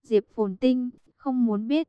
Diệp Phồn Tinh không muốn biết.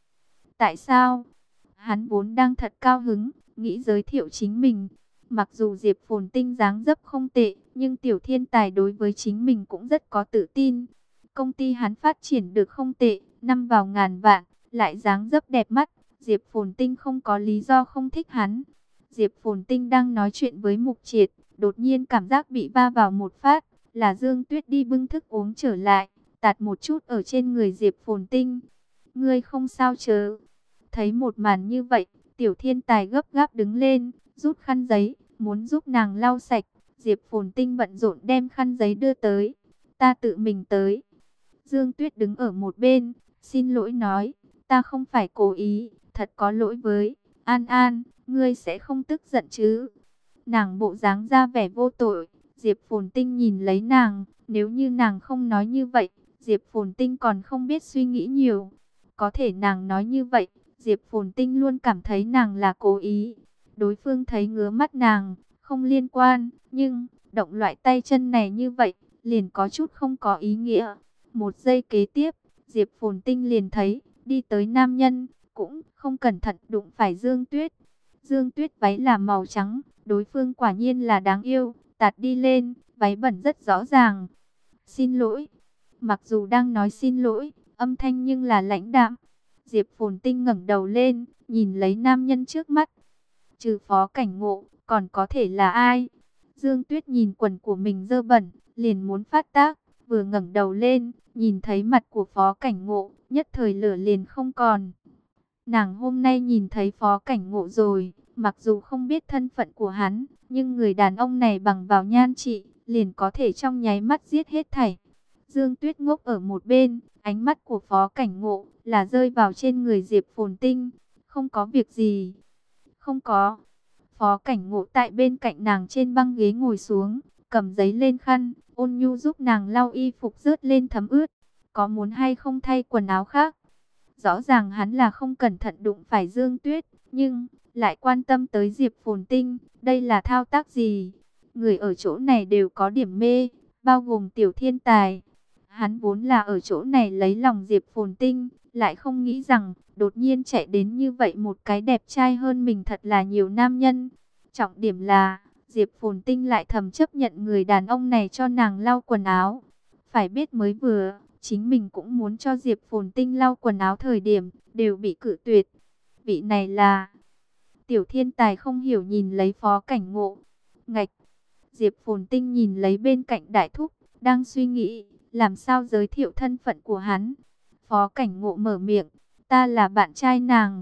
Tại sao? Hắn vốn đang thật cao hứng, nghĩ giới thiệu chính mình. Mặc dù Diệp Phồn Tinh dáng dấp không tệ, nhưng Tiểu Thiên Tài đối với chính mình cũng rất có tự tin. Công ty hắn phát triển được không tệ, năm vào ngàn vạn, lại dáng dấp đẹp mắt. Diệp Phồn Tinh không có lý do không thích hắn. Diệp Phồn Tinh đang nói chuyện với Mục Triệt, đột nhiên cảm giác bị va vào một phát, là Dương Tuyết đi bưng thức uống trở lại, tạt một chút ở trên người Diệp Phồn Tinh. Ngươi không sao chứ? Thấy một màn như vậy, Tiểu Thiên Tài gấp gáp đứng lên, rút khăn giấy, muốn giúp nàng lau sạch. Diệp Phồn Tinh bận rộn đem khăn giấy đưa tới. Ta tự mình tới. Dương Tuyết đứng ở một bên, xin lỗi nói, ta không phải cố ý, thật có lỗi với An An, ngươi sẽ không tức giận chứ? Nàng bộ dáng ra vẻ vô tội, Diệp Phồn Tinh nhìn lấy nàng, nếu như nàng không nói như vậy, Diệp Phồn Tinh còn không biết suy nghĩ nhiều. Có thể nàng nói như vậy, Diệp Phồn Tinh luôn cảm thấy nàng là cố ý. Đối phương thấy ngứa mắt nàng, không liên quan, nhưng động loại tay chân này như vậy, liền có chút không có ý nghĩa. Một giây kế tiếp, Diệp Phồn Tinh liền thấy, đi tới nam nhân, cũng không cẩn thận đụng phải Dương Tuyết. Dương Tuyết váy là màu trắng, đối phương quả nhiên là đáng yêu, tạt đi lên, váy bẩn rất rõ ràng. Xin lỗi. Mặc dù đang nói xin lỗi, âm thanh nhưng là lãnh đạm. Diệp Phồn Tinh ngẩng đầu lên, nhìn lấy nam nhân trước mắt. Trừ Phó Cảnh Ngộ, còn có thể là ai? Dương Tuyết nhìn quần của mình dơ bẩn, liền muốn phát tác, vừa ngẩng đầu lên, nhìn thấy mặt của Phó Cảnh Ngộ, nhất thời lửa liền không còn. Nàng hôm nay nhìn thấy Phó Cảnh Ngộ rồi, mặc dù không biết thân phận của hắn, nhưng người đàn ông này bằng vào nhan trị, liền có thể trong nháy mắt giết hết thảy. Dương Tuyết ngốc ở một bên, ánh mắt của Phó Cảnh Ngộ là rơi vào trên người Diệp Phồn Tinh. Không có việc gì. Không có. Phó Cảnh Ngộ tại bên cạnh nàng trên băng ghế ngồi xuống, cầm giấy lên khăn, ôn nhu giúp nàng lau y phục rớt lên thấm ướt. Có muốn hay không thay quần áo khác? Rõ ràng hắn là không cẩn thận đụng phải Dương Tuyết, nhưng lại quan tâm tới Diệp Phồn Tinh. Đây là thao tác gì? Người ở chỗ này đều có điểm mê, bao gồm Tiểu Thiên Tài. Hắn vốn là ở chỗ này lấy lòng Diệp Phồn Tinh, lại không nghĩ rằng đột nhiên chạy đến như vậy một cái đẹp trai hơn mình thật là nhiều nam nhân. Trọng điểm là Diệp Phồn Tinh lại thầm chấp nhận người đàn ông này cho nàng lau quần áo. Phải biết mới vừa, chính mình cũng muốn cho Diệp Phồn Tinh lau quần áo thời điểm, đều bị cự tuyệt. Vị này là... Tiểu Thiên Tài không hiểu nhìn lấy Phó Cảnh Ngộ. Ngạch! Diệp Phồn Tinh nhìn lấy bên cạnh Đại Thúc, đang suy nghĩ, làm sao giới thiệu thân phận của hắn. Phó Cảnh Ngộ mở miệng, ta là bạn trai nàng.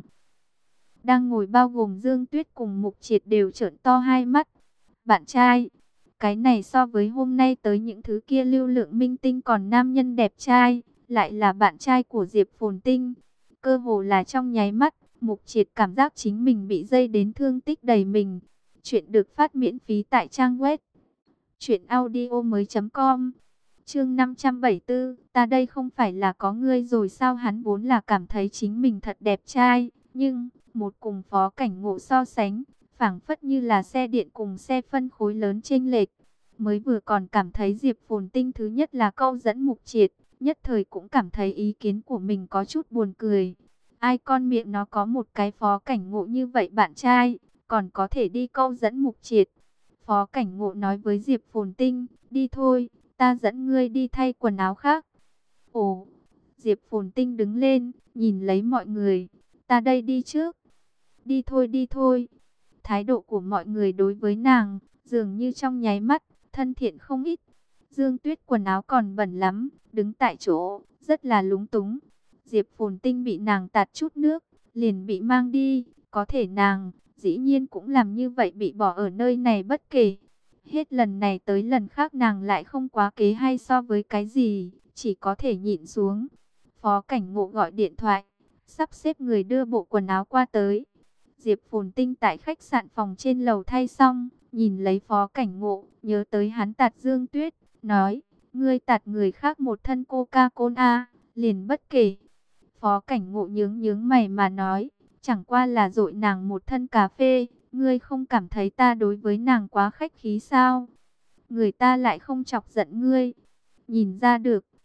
Đang ngồi bao gồm Dương Tuyết cùng Mục Triệt đều trợn to hai mắt. Bạn trai? Cái này so với hôm nay tới những thứ kia lưu lượng minh tinh còn nam nhân đẹp trai, lại là bạn trai của Diệp Phồn Tinh. Cơ hồ là trong nháy mắt, Mục Triệt cảm giác chính mình bị dây đến thương tích đầy mình. Chuyện được phát miễn phí tại trang web truyệnaudiomoi.com. Chương 574, ta đây không phải là có ngươi rồi sao? Hắn vốn là cảm thấy chính mình thật đẹp trai, nhưng một cùng Phó Cảnh Ngộ so sánh, phảng phất như là xe điện cùng xe phân khối lớn chênh lệch. Mới vừa còn cảm thấy Diệp Phồn Tinh thứ nhất là câu dẫn Mục Triệt, nhất thời cũng cảm thấy ý kiến của mình có chút buồn cười. Ai con miệng nó có một cái Phó Cảnh Ngộ như vậy bạn trai, còn có thể đi câu dẫn Mục Triệt. Phó Cảnh Ngộ nói với Diệp Phồn Tinh, đi thôi, ta dẫn ngươi đi thay quần áo khác. Ồ, Diệp Phồn Tinh đứng lên, nhìn lấy mọi người, ta đây đi trước. Đi thôi đi thôi. Thái độ của mọi người đối với nàng, dường như trong nháy mắt, thân thiện không ít. Dương Tuyết quần áo còn bẩn lắm, đứng tại chỗ, rất là lúng túng. Diệp Phồn Tinh bị nàng tạt chút nước, liền bị mang đi. Có thể nàng, dĩ nhiên cũng làm như vậy bị bỏ ở nơi này bất kể. Hết lần này tới lần khác nàng lại không quá kế hay so với cái gì, chỉ có thể nhịn xuống. Phó Cảnh Ngộ gọi điện thoại, sắp xếp người đưa bộ quần áo qua tới. Diệp Phồn Tinh tại khách sạn phòng trên lầu thay xong, nhìn lấy Phó Cảnh Ngộ, nhớ tới hắn tạt Dương Tuyết, nói, ngươi tạt người khác một thân Coca-Cola, liền bất kể. Phó Cảnh Ngộ nhướng nhướng mày mà nói, chẳng qua là dội nàng một thân cà phê, ngươi không cảm thấy ta đối với nàng quá khách khí sao? Người ta lại không chọc giận ngươi. Nhìn ra được,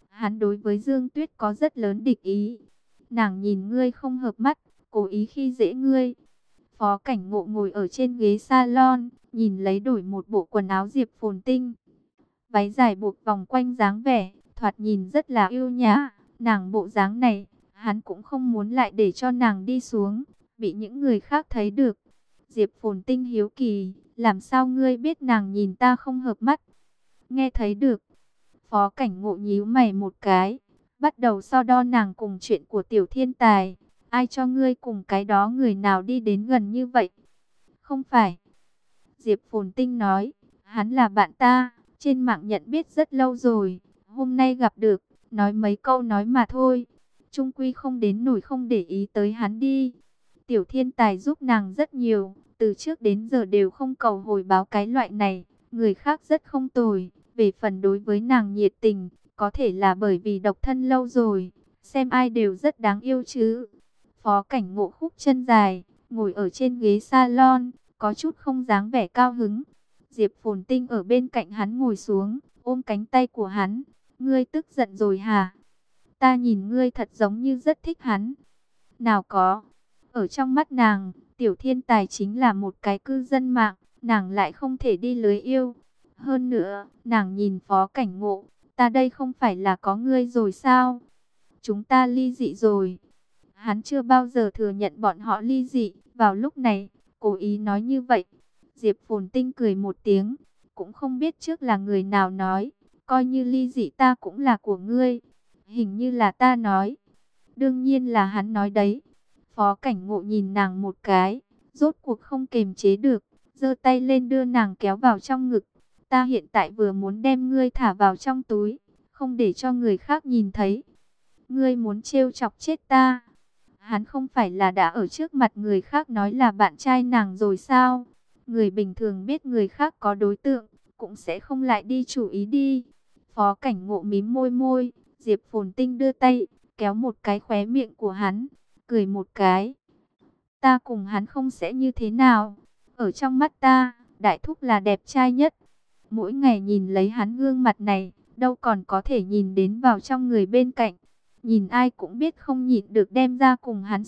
Hắn đối với Dương Tuyết có rất lớn địch ý. Nàng nhìn ngươi không hợp mắt, cố ý khi dễ ngươi. Phó Cảnh Ngộ ngồi ở trên ghế salon, nhìn lấy đổi một bộ quần áo Diệp Phồn Tinh. Váy dài buộc vòng quanh dáng vẻ, thoạt nhìn rất là yêu nhã. Nàng bộ dáng này, hắn cũng không muốn lại để cho nàng đi xuống, bị những người khác thấy được. Diệp Phồn Tinh hiếu kỳ, làm sao ngươi biết nàng nhìn ta không hợp mắt? Nghe thấy được. Phó Cảnh Ngộ nhíu mày một cái, bắt đầu so đo nàng cùng chuyện của Tiểu Thiên Tài. Ai cho ngươi cùng cái đó người nào đi đến gần như vậy? Không phải. Diệp Phồn Tinh nói, hắn là bạn ta, trên mạng nhận biết rất lâu rồi, hôm nay gặp được, nói mấy câu nói mà thôi. Trung quy không đến nổi không để ý tới hắn đi. Tiểu Thiên Tài giúp nàng rất nhiều, từ trước đến giờ đều không cầu hồi báo cái loại này, người khác rất không tồi. Về phần đối với nàng nhiệt tình, có thể là bởi vì độc thân lâu rồi, xem ai đều rất đáng yêu chứ. Phó Cảnh Ngộ khúc chân dài, ngồi ở trên ghế salon, có chút không dáng vẻ cao hứng. Diệp Phồn Tinh ở bên cạnh hắn ngồi xuống, ôm cánh tay của hắn. Ngươi tức giận rồi hả? Ta nhìn ngươi thật giống như rất thích hắn. Nào có, ở trong mắt nàng, Tiểu Thiên Tài chính là một cái cư dân mạng, nàng lại không thể đi lưới yêu. Hơn nữa, nàng nhìn Phó Cảnh Ngộ, ta đây không phải là có ngươi rồi sao? Chúng ta ly dị rồi. Hắn chưa bao giờ thừa nhận bọn họ ly dị, vào lúc này, cố ý nói như vậy. Diệp Phồn Tinh cười một tiếng, cũng không biết trước là người nào nói, coi như ly dị ta cũng là của ngươi. Hình như là ta nói. Đương nhiên là hắn nói đấy. Phó Cảnh Ngộ nhìn nàng một cái, rốt cuộc không kềm chế được, giơ tay lên đưa nàng kéo vào trong ngực. Ta hiện tại vừa muốn đem ngươi thả vào trong túi, không để cho người khác nhìn thấy. Ngươi muốn trêu chọc chết ta. Hắn không phải là đã ở trước mặt người khác nói là bạn trai nàng rồi sao? Người bình thường biết người khác có đối tượng, cũng sẽ không lại đi chú ý đi. Phó Cảnh Ngộ mím môi môi, Diệp Phồn Tinh đưa tay, kéo một cái khóe miệng của hắn, cười một cái. Ta cùng hắn không sẽ như thế nào? Ở trong mắt ta, đại thúc là đẹp trai nhất. Mỗi ngày nhìn lấy hắn gương mặt này, đâu còn có thể nhìn đến vào trong người bên cạnh. Nhìn ai cũng biết không nhịn được đem ra cùng hắn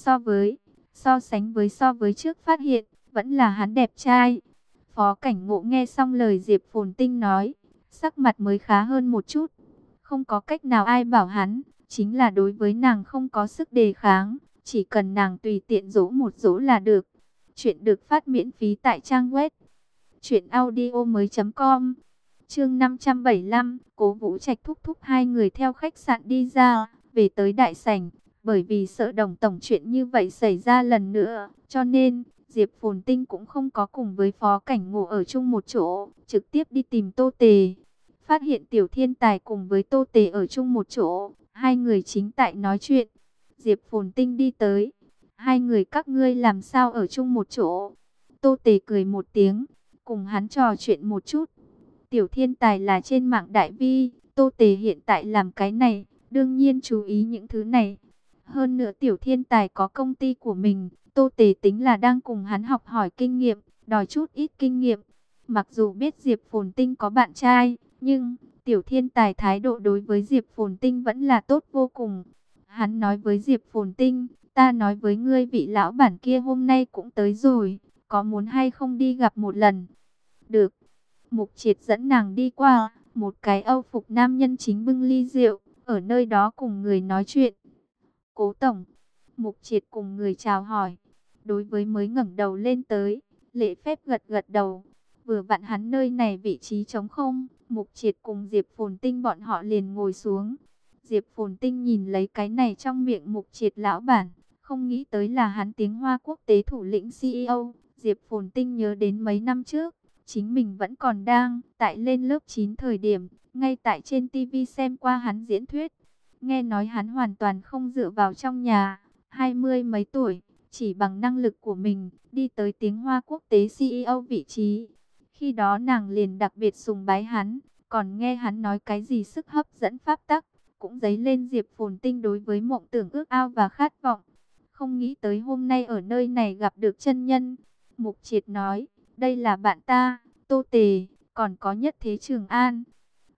so với trước phát hiện, vẫn là hắn đẹp trai. Phó Cảnh Ngộ nghe xong lời Diệp Phồn Tinh nói, sắc mặt mới khá hơn một chút. Không có cách nào ai bảo hắn, chính là đối với nàng không có sức đề kháng, chỉ cần nàng tùy tiện dỗ một dỗ là được. Chuyện được phát miễn phí tại trang web truyệnaudiomoi.com. Chương 575, Cố Vũ Trạch thúc thúc hai người theo khách sạn đi ra, về tới đại sảnh, bởi vì sợ Đồng tổng chuyện như vậy xảy ra lần nữa, cho nên Diệp Phồn Tinh cũng không có cùng với Phó Cảnh Ngộ ở chung một chỗ, trực tiếp đi tìm Tô Tề. Phát hiện Tiểu Thiên Tài cùng với Tô Tề ở chung một chỗ, hai người chính tại nói chuyện. Diệp Phồn Tinh đi tới, hai người các ngươi làm sao ở chung một chỗ? Tô Tề cười một tiếng, cùng hắn trò chuyện một chút. Tiểu Thiên Tài là trên mạng đại vi, Tô Tề hiện tại làm cái này, đương nhiên chú ý những thứ này. Hơn nữa Tiểu Thiên Tài có công ty của mình, Tô Tề tính là đang cùng hắn học hỏi kinh nghiệm, đòi chút ít kinh nghiệm. Mặc dù biết Diệp Phồn Tinh có bạn trai, nhưng Tiểu Thiên Tài thái độ đối với Diệp Phồn Tinh vẫn là tốt vô cùng. Hắn nói với Diệp Phồn Tinh, ta nói với ngươi vị lão bản kia hôm nay cũng tới rồi, có muốn hay không đi gặp một lần? Được. Mục Triệt dẫn nàng đi qua, một cái Âu phục nam nhân chính bưng ly rượu, ở nơi đó cùng người nói chuyện. Cố tổng, Mục Triệt cùng người chào hỏi. Đối với mới ngẩng đầu lên tới, lễ phép gật gật đầu. Vừa vặn hắn nơi này vị trí trống không, Mục Triệt cùng Diệp Phồn Tinh bọn họ liền ngồi xuống. Diệp Phồn Tinh nhìn lấy cái này trong miệng Mục Triệt lão bản, không nghĩ tới là hắn Tiếng Hoa quốc tế thủ lĩnh CEO. Diệp Phồn Tinh nhớ đến mấy năm trước, chính mình vẫn còn đang tại lên lớp 9 thời điểm, ngay tại trên TV xem qua hắn diễn thuyết. Nghe nói hắn hoàn toàn không dựa vào trong nhà, 20 mấy tuổi, chỉ bằng năng lực của mình, đi tới Tiếng Hoa quốc tế CEO vị trí. Khi đó nàng liền đặc biệt sùng bái hắn, còn nghe hắn nói cái gì sức hấp dẫn pháp tắc, cũng dấy lên Diệp Phồn Tinh đối với mộng tưởng ước ao và khát vọng. Không nghĩ tới hôm nay ở nơi này gặp được chân nhân. Mục Triệt nói, đây là bạn ta, Tô Tề, còn có Nhất Thế Trường An.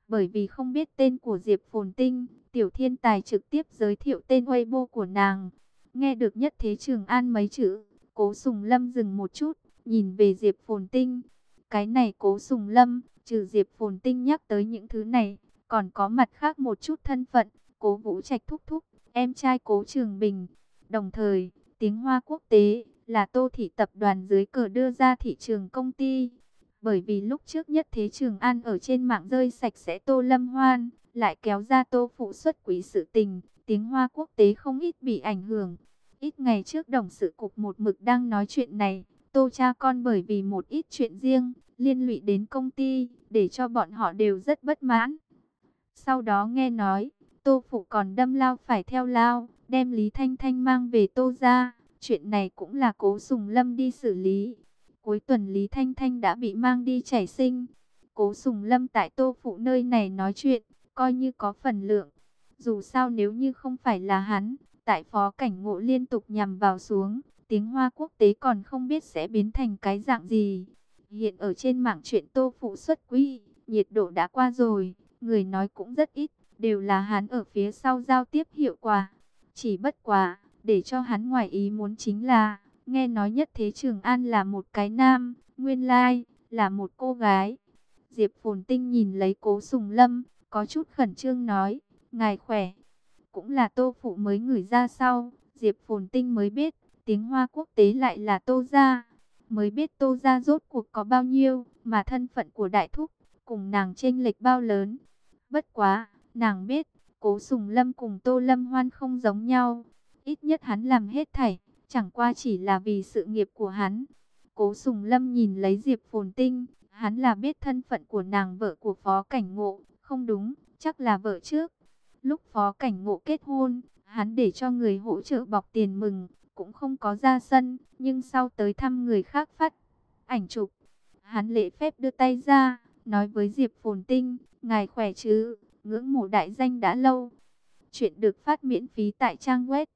Bởi vì không biết tên của Diệp Phồn Tinh, Tiểu Thiên Tài trực tiếp giới thiệu tên Weibo của nàng. Nghe được Nhất Thế Trường An mấy chữ, Cố Sùng Lâm dừng một chút, nhìn về Diệp Phồn Tinh. Cái này Cố Sùng Lâm, trừ Diệp Phồn Tinh nhắc tới những thứ này, còn có mặt khác một chút thân phận, Cố Vũ Trạch thúc thúc, em trai Cố Trường Bình. Đồng thời, Tiếng Hoa Quốc tế là Tô Thị tập đoàn dưới cờ đưa ra thị trường công ty. Bởi vì lúc trước Nhất Thế Trường An ở trên mạng rơi sạch sẽ Tô Lâm Hoan, lại kéo ra Tô phụ xuất quý sự tình, Tiếng Hoa Quốc tế không ít bị ảnh hưởng. Ít ngày trước đồng sự cục một mực đang nói chuyện này, Tô cha con bởi vì một ít chuyện riêng, liên lụy đến công ty, để cho bọn họ đều rất bất mãn. Sau đó nghe nói, Tô phụ còn đâm lao phải theo lao, đem Lý Thanh Thanh mang về Tô ra. Chuyện này cũng là Cố Sùng Lâm đi xử lý. Cuối tuần Lý Thanh Thanh đã bị mang đi chảy sinh. Cố Sùng Lâm tại Tô phụ nơi này nói chuyện, coi như có phần lượng. Dù sao nếu như không phải là hắn, tại Phó Cảnh Ngộ liên tục nhằm vào xuống, Tiếng Hoa Quốc tế còn không biết sẽ biến thành cái dạng gì. Hiện ở trên mạng chuyện Tô phụ xuất quỹ, nhiệt độ đã qua rồi, người nói cũng rất ít, đều là hắn ở phía sau giao tiếp hiệu quả. Chỉ bất quá, để cho hắn ngoài ý muốn chính là, nghe nói Nhất Thế Trường An là một cái nam, nguyên lai là một cô gái. Diệp Phồn Tinh nhìn lấy Cố Sùng Lâm, có chút khẩn trương nói, ngài khỏe. Cũng là Tô phụ mới gửi ra sau, Diệp Phồn Tinh mới biết, Tiếng Hoa Quốc tế lại là Tô gia. Mới biết Tô gia rốt cuộc có bao nhiêu, mà thân phận của đại thúc, cùng nàng chênh lệch bao lớn. Bất quá, nàng biết, Cố Sùng Lâm cùng Tô Lâm Hoan không giống nhau. Ít nhất hắn làm hết thảy, chẳng qua chỉ là vì sự nghiệp của hắn. Cố Sùng Lâm nhìn lấy Diệp Phồn Tinh, hắn là biết thân phận của nàng vợ của Phó Cảnh Ngộ, không đúng, chắc là vợ trước. Lúc Phó Cảnh Ngộ kết hôn, hắn để cho người hỗ trợ bọc tiền mừng, cũng không có ra sân, nhưng sau tới thăm người khác phát ảnh chụp. Hắn lễ phép đưa tay ra, nói với Diệp Phồn Tinh, ngài khỏe chứ, ngưỡng mộ đại danh đã lâu. Chuyện được phát miễn phí tại trang web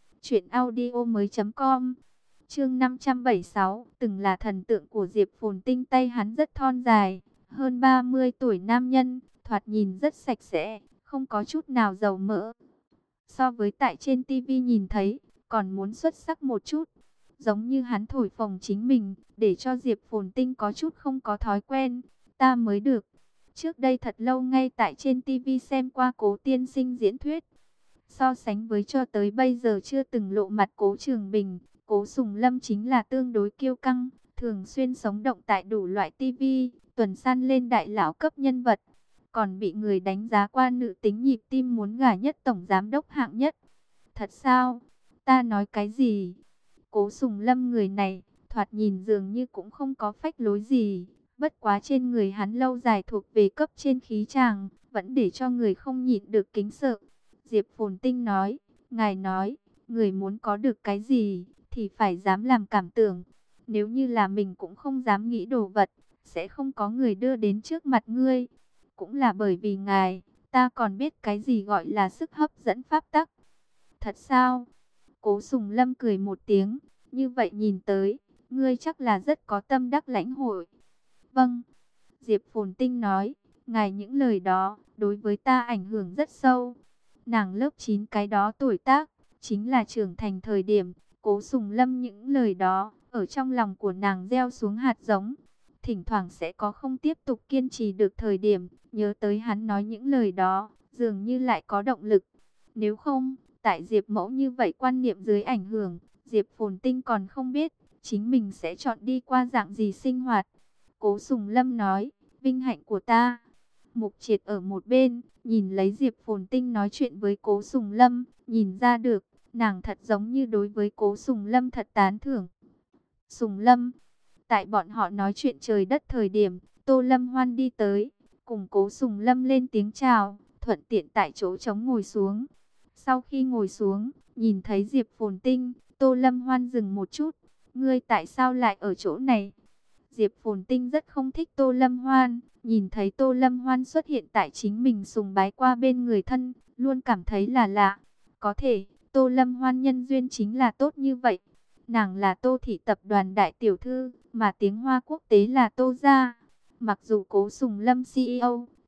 truyệnaudiomoi.com. Chương 576, từng là thần tượng của Diệp Phồn Tinh, tay hắn rất thon dài, hơn 30 tuổi nam nhân, thoạt nhìn rất sạch sẽ, không có chút nào dầu mỡ. So với tại trên tivi nhìn thấy, còn muốn xuất sắc một chút. Giống như hắn thổi phồng chính mình, để cho Diệp Phồn Tinh có chút không có thói quen. Ta mới được. Trước đây thật lâu ngay tại trên tivi xem qua Cố tiên sinh diễn thuyết. So sánh với cho tới bây giờ chưa từng lộ mặt Cố Trường Bình, Cố Sùng Lâm chính là tương đối kiêu căng, thường xuyên sống động tại đủ loại tivi, tuần san lên đại lão cấp nhân vật. Còn bị người đánh giá qua nữ tính nhịp tim muốn gả nhất tổng giám đốc hạng nhất. Thật sao? Ta nói cái gì? Cố Sùng Lâm người này, thoạt nhìn dường như cũng không có phách lối gì. Bất quá trên người hắn lâu dài thuộc về cấp trên khí chàng, vẫn để cho người không nhịn được kính sợ. Diệp Phồn Tinh nói, ngài nói, người muốn có được cái gì, thì phải dám làm cảm tưởng. Nếu như là mình cũng không dám nghĩ đồ vật, sẽ không có người đưa đến trước mặt ngươi. Cũng là bởi vì ngài, ta còn biết cái gì gọi là sức hấp dẫn pháp tắc. Thật sao? Cố Sùng Lâm cười một tiếng, như vậy nhìn tới, ngươi chắc là rất có tâm đắc lãnh hội. Vâng, Diệp Phồn Tinh nói, ngài những lời đó, đối với ta ảnh hưởng rất sâu. Nàng lớp 9 cái đó tuổi tác, chính là trưởng thành thời điểm, Cố Sùng Lâm những lời đó, ở trong lòng của nàng gieo xuống hạt giống. Thỉnh thoảng sẽ có không tiếp tục kiên trì được thời điểm, nhớ tới hắn nói những lời đó, dường như lại có động lực. Nếu không, tại Diệp Mẫu như vậy quan niệm dưới ảnh hưởng, Diệp Phồn Tinh còn không biết, chính mình sẽ chọn đi qua dạng gì sinh hoạt. Cố Sùng Lâm nói, vinh hạnh của ta. Mục Triệt ở một bên, nhìn lấy Diệp Phồn Tinh nói chuyện với Cố Sùng Lâm, nhìn ra được, nàng thật giống như đối với Cố Sùng Lâm thật tán thưởng. Sùng Lâm, tại bọn họ nói chuyện trời đất thời điểm, Tô Lâm Hoan đi tới, cùng Cố Sùng Lâm lên tiếng chào, thuận tiện tại chỗ trống ngồi xuống. Sau khi ngồi xuống, nhìn thấy Diệp Phồn Tinh, Tô Lâm Hoan dừng một chút, ngươi tại sao lại ở chỗ này? Diệp Phồn Tinh rất không thích Tô Lâm Hoan, nhìn thấy Tô Lâm Hoan xuất hiện tại chính mình sùng bái qua bên người thân, luôn cảm thấy là lạ. Có thể, Tô Lâm Hoan nhân duyên chính là tốt như vậy. Nàng là Tô Thị tập đoàn đại tiểu thư, mà Tiếng Hoa Quốc tế là Tô gia. Mặc dù Cố Sùng Lâm CEO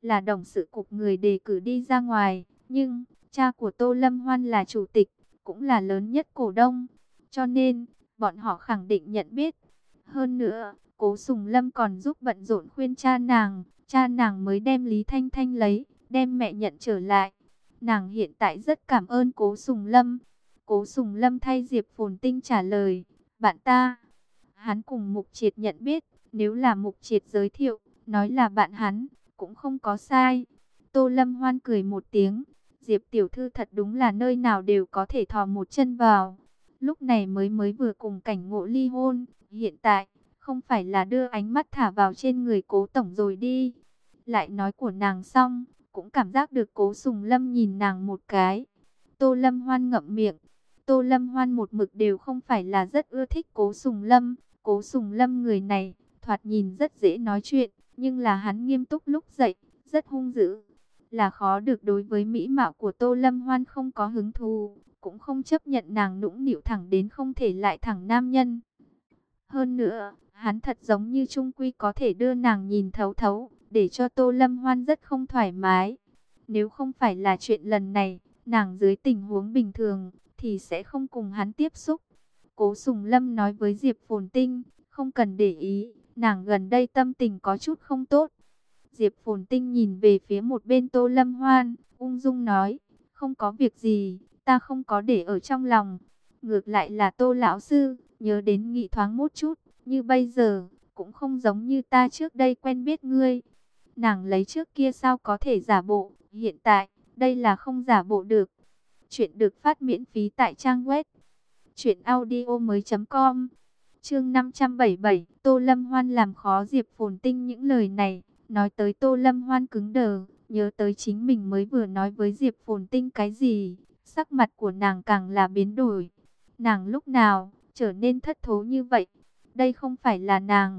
là董sự cục người đề cử đi ra ngoài, nhưng cha của Tô Lâm Hoan là chủ tịch, cũng là lớn nhất cổ đông, cho nên bọn họ khẳng định nhận biết. Hơn nữa, Cố Sùng Lâm còn giúp bận rộn khuyên cha nàng mới đem Lý Thanh Thanh lấy, đem mẹ nhận trở lại. Nàng hiện tại rất cảm ơn Cố Sùng Lâm. Cố Sùng Lâm thay Diệp Phồn Tinh trả lời, bạn ta. Hắn cùng Mục Triệt nhận biết, nếu là Mục Triệt giới thiệu, nói là bạn hắn, cũng không có sai. Tô Lâm Hoan cười một tiếng, Diệp tiểu thư thật đúng là nơi nào đều có thể thò một chân vào. Lúc này mới vừa cùng Cảnh Ngộ ly hôn, hiện tại không phải là đưa ánh mắt thả vào trên người Cố tổng rồi đi. Lại nói của nàng xong, cũng cảm giác được Cố Sùng Lâm nhìn nàng một cái. Tô Lâm Hoan ngậm miệng. Tô Lâm Hoan một mực đều không phải là rất ưa thích Cố Sùng Lâm. Cố Sùng Lâm người này, thoạt nhìn rất dễ nói chuyện, nhưng là hắn nghiêm túc lúc dậy, rất hung dữ. Là khó được đối với mỹ mạo của Tô Lâm Hoan không có hứng thú, cũng không chấp nhận nàng nũng nịu thẳng đến không thể lại thẳng nam nhân. Hơn nữa, hắn thật giống như trung quy có thể đưa nàng nhìn thấu thấu, để cho Tô Lâm Hoan rất không thoải mái. Nếu không phải là chuyện lần này, nàng dưới tình huống bình thường, thì sẽ không cùng hắn tiếp xúc. Cố Sùng Lâm nói với Diệp Phồn Tinh, không cần để ý, nàng gần đây tâm tình có chút không tốt. Diệp Phồn Tinh nhìn về phía một bên Tô Lâm Hoan, ung dung nói, không có việc gì, ta không có để ở trong lòng. Ngược lại là Tô lão sư, nhớ đến nghị thoáng một chút, như bây giờ, cũng không giống như ta trước đây quen biết ngươi. Nàng lấy trước kia sao có thể giả bộ, hiện tại, đây là không giả bộ được. Chuyện được phát miễn phí tại trang web truyệnaudiomoi.com. Chương 577, Tô Lâm Hoan làm khó Diệp Phồn Tinh. Những lời này nói tới Tô Lâm Hoan cứng đờ, nhớ tới chính mình mới vừa nói với Diệp Phồn Tinh cái gì, sắc mặt của nàng càng là biến đổi. Nàng lúc nào trở nên thất thố như vậy? Đây không phải là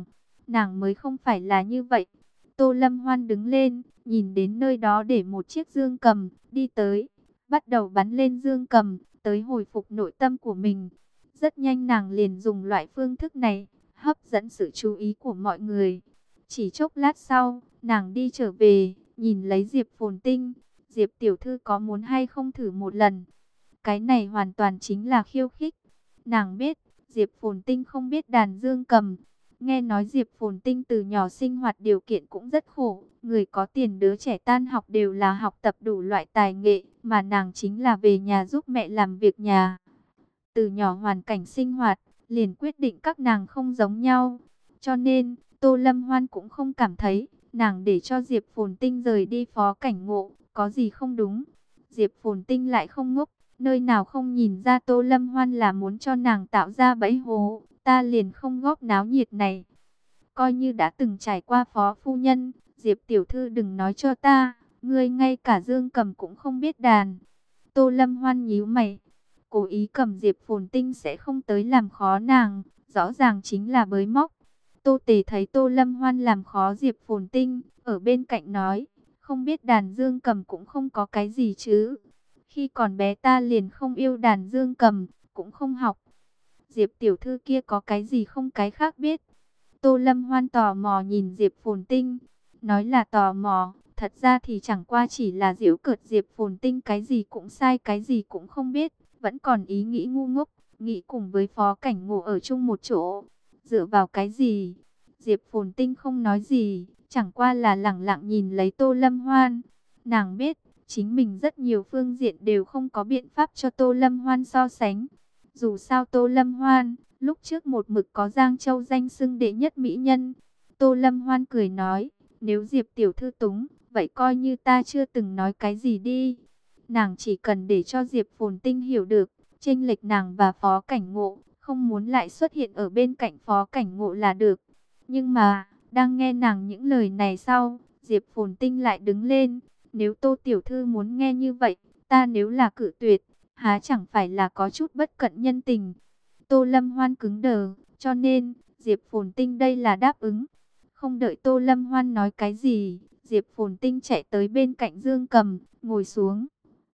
nàng mới không phải là như vậy. Tô Lâm Hoan đứng lên, nhìn đến nơi đó để một chiếc dương cầm, đi tới, bắt đầu bắn lên dương cầm, tới hồi phục nội tâm của mình. Rất nhanh nàng liền dùng loại phương thức này, hấp dẫn sự chú ý của mọi người. Chỉ chốc lát sau, nàng đi trở về, nhìn lấy Diệp Phồn Tinh. Diệp tiểu thư có muốn hay không thử một lần? Cái này hoàn toàn chính là khiêu khích. Nàng biết, Diệp Phồn Tinh không biết đàn dương cầm. Nghe nói Diệp Phồn Tinh từ nhỏ sinh hoạt điều kiện cũng rất khổ. Người có tiền đứa trẻ tan học đều là học tập đủ loại tài nghệ, mà nàng chính là về nhà giúp mẹ làm việc nhà. Từ nhỏ hoàn cảnh sinh hoạt, liền quyết định các nàng không giống nhau. Cho nên, Tô Lâm Hoan cũng không cảm thấy, nàng để cho Diệp Phồn Tinh rời đi Phó Cảnh Ngộ, có gì không đúng. Diệp Phồn Tinh lại không ngốc, nơi nào không nhìn ra Tô Lâm Hoan là muốn cho nàng tạo ra bẫy hố, ta liền không góp náo nhiệt này. Coi như đã từng trải qua Phó phu nhân, Diệp tiểu thư đừng nói cho ta, ngươi ngay cả dương cầm cũng không biết đàn. Tô Lâm Hoan nhíu mày, cố ý cầm Diệp Phồn Tinh sẽ không tới làm khó nàng, rõ ràng chính là bới móc. Tô Tề thấy Tô Lâm Hoan làm khó Diệp Phồn Tinh, ở bên cạnh nói, không biết đàn dương cầm cũng không có cái gì chứ. Khi còn bé ta liền không yêu đàn dương cầm, cũng không học. Diệp tiểu thư kia có cái gì không cái khác biết. Tô Lâm Hoan tò mò nhìn Diệp Phồn Tinh, nói là tò mò, thật ra thì chẳng qua chỉ là giễu cợt Diệp Phồn Tinh cái gì cũng sai cái gì cũng không biết, vẫn còn ý nghĩ ngu ngốc, nghĩ cùng với Phó Cảnh Ngộ ở chung một chỗ. Dựa vào cái gì? Diệp Phồn Tinh không nói gì, chẳng qua là lẳng lặng nhìn lấy Tô Lâm Hoan. Nàng biết, chính mình rất nhiều phương diện đều không có biện pháp cho Tô Lâm Hoan so sánh. Dù sao Tô Lâm Hoan, lúc trước một mực có Giang Châu danh xưng đệ nhất mỹ nhân. Tô Lâm Hoan cười nói, nếu Diệp tiểu thư túng, vậy coi như ta chưa từng nói cái gì đi. Nàng chỉ cần để cho Diệp Phồn Tinh hiểu được, chênh lệch nàng và Phó Cảnh Ngộ, không muốn lại xuất hiện ở bên cạnh Phó Cảnh Ngộ là được. Nhưng mà, đang nghe nàng những lời này sau, Diệp Phồn Tinh lại đứng lên. Nếu Tô tiểu thư muốn nghe như vậy, ta nếu là cự tuyệt, há chẳng phải là có chút bất cận nhân tình. Tô Lâm Hoan cứng đờ, cho nên, Diệp Phồn Tinh đây là đáp ứng. Không đợi Tô Lâm Hoan nói cái gì, Diệp Phồn Tinh chạy tới bên cạnh Dương Cầm, ngồi xuống.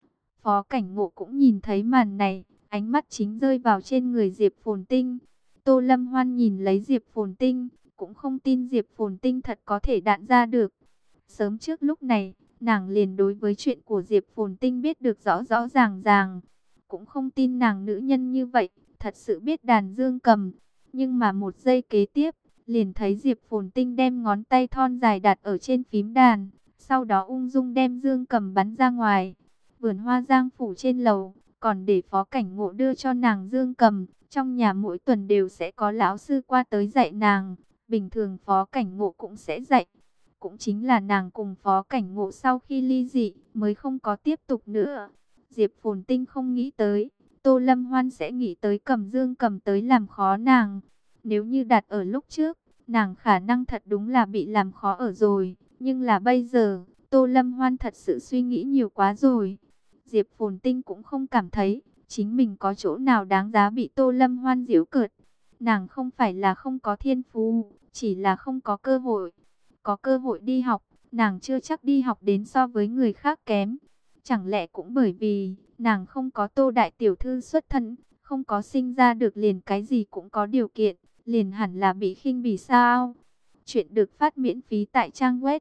Phó Cảnh Ngộ cũng nhìn thấy màn này, ánh mắt chính rơi vào trên người Diệp Phồn Tinh. Tô Lâm Hoan nhìn lấy Diệp Phồn Tinh, cũng không tin Diệp Phồn Tinh thật có thể đạn ra được. Sớm trước lúc này, nàng liền đối với chuyện của Diệp Phồn Tinh biết được rõ rõ ràng ràng. Cũng không tin nàng nữ nhân như vậy, thật sự biết đàn dương cầm. Nhưng mà một giây kế tiếp, liền thấy Diệp Phồn Tinh đem ngón tay thon dài đặt ở trên phím đàn. Sau đó ung dung đem dương cầm bắn ra ngoài. Vườn hoa giang phủ trên lầu, còn để Phó Cảnh Ngộ đưa cho nàng dương cầm. Trong nhà mỗi tuần đều sẽ có lão sư qua tới dạy nàng. Bình thường Phó Cảnh Ngộ cũng sẽ dạy. Cũng chính là nàng cùng Phó Cảnh Ngộ sau khi ly dị mới không có tiếp tục nữa. Diệp Phồn Tinh không nghĩ tới, Tô Lâm Hoan sẽ nghĩ tới cầm dương cầm tới làm khó nàng. Nếu như đặt ở lúc trước, nàng khả năng thật đúng là bị làm khó ở rồi. Nhưng là bây giờ, Tô Lâm Hoan thật sự suy nghĩ nhiều quá rồi. Diệp Phồn Tinh cũng không cảm thấy chính mình có chỗ nào đáng giá bị Tô Lâm Hoan giễu cợt. Nàng không phải là không có thiên phú, chỉ là không có cơ hội. Có cơ hội đi học, nàng chưa chắc đi học đến so với người khác kém. Chẳng lẽ cũng bởi vì nàng không có Tô đại tiểu thư xuất thân, không có sinh ra được liền cái gì cũng có điều kiện, liền hẳn là bị khinh bỉ sao? Chuyện được phát miễn phí tại trang web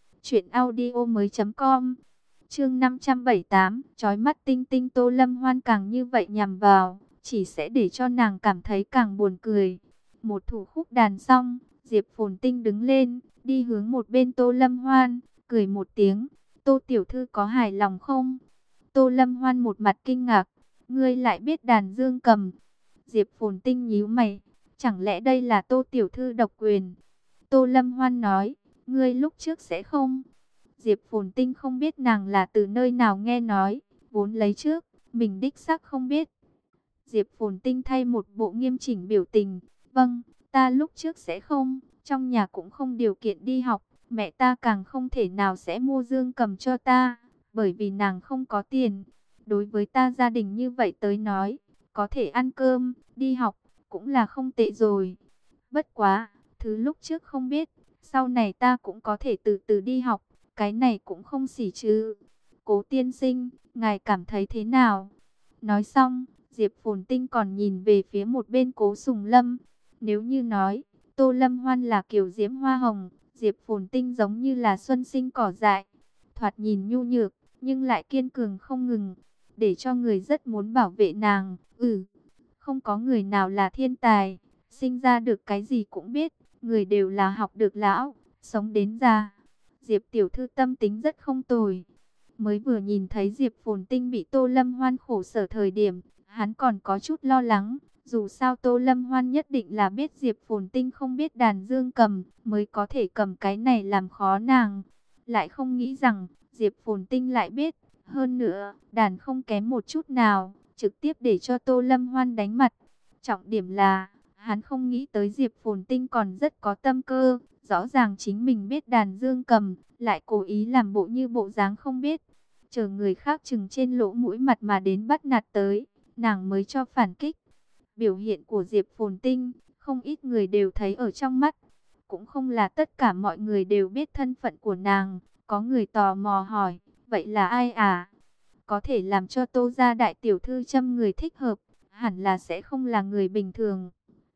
truyệnaudiomoi.com. Chương 578, chói mắt tinh tinh. Tô Lâm Hoan càng như vậy nhằm vào, chỉ sẽ để cho nàng cảm thấy càng buồn cười. Một thủ khúc đàn xong, Diệp Phồn Tinh đứng lên, đi hướng một bên Tô Lâm Hoan, cười một tiếng. Tô tiểu thư có hài lòng không? Tô Lâm Hoan một mặt kinh ngạc. Ngươi lại biết đàn dương cầm? Diệp Phồn Tinh nhíu mày. Chẳng lẽ đây là Tô tiểu thư độc quyền? Tô Lâm Hoan nói. Ngươi lúc trước sẽ không? Diệp Phồn Tinh không biết nàng là từ nơi nào nghe nói. Vốn lấy trước, mình đích xác không biết. Diệp Phồn Tinh thay một bộ nghiêm chỉnh biểu tình. Vâng, ta lúc trước sẽ không. Trong nhà cũng không điều kiện đi học. Mẹ ta càng không thể nào sẽ mua dương cầm cho ta, bởi vì nàng không có tiền. Đối với ta gia đình như vậy tới nói, có thể ăn cơm, đi học, cũng là không tệ rồi. Bất quá, thứ lúc trước không biết, sau này ta cũng có thể từ từ đi học, cái này cũng không xỉ chứ. Cố tiên sinh, ngài cảm thấy thế nào? Nói xong, Diệp Phồn Tinh còn nhìn về phía một bên Cố Sùng Lâm. Nếu như nói, Tô Lâm Hoan là kiểu diễm hoa hồng, Diệp Phồn Tinh giống như là xuân sinh cỏ dại, thoạt nhìn nhu nhược, nhưng lại kiên cường không ngừng, để cho người rất muốn bảo vệ nàng. Không có người nào là thiên tài, sinh ra được cái gì cũng biết, người đều là học được lão, sống đến già. Diệp tiểu thư tâm tính rất không tồi. Mới vừa nhìn thấy Diệp Phồn Tinh bị Tô Lâm Hoan khổ sở thời điểm, hắn còn có chút lo lắng. Dù sao Tô Lâm Hoan nhất định là biết Diệp Phồn Tinh không biết đàn dương cầm, mới có thể cầm cái này làm khó nàng. Lại không nghĩ rằng, Diệp Phồn Tinh lại biết. Hơn nữa, đàn không kém một chút nào, trực tiếp để cho Tô Lâm Hoan đánh mặt. Trọng điểm là, hắn không nghĩ tới Diệp Phồn Tinh còn rất có tâm cơ. Rõ ràng chính mình biết đàn dương cầm, lại cố ý làm bộ như bộ dáng không biết. Chờ người khác chừng trên lỗ mũi mặt mà đến bắt nạt tới, nàng mới cho phản kích. Biểu hiện của Diệp Phồn Tinh, không ít người đều thấy ở trong mắt. Cũng không là tất cả mọi người đều biết thân phận của nàng. Có người tò mò hỏi, vậy là ai à? Có thể làm cho Tô gia đại tiểu thư châm người thích hợp, hẳn là sẽ không là người bình thường.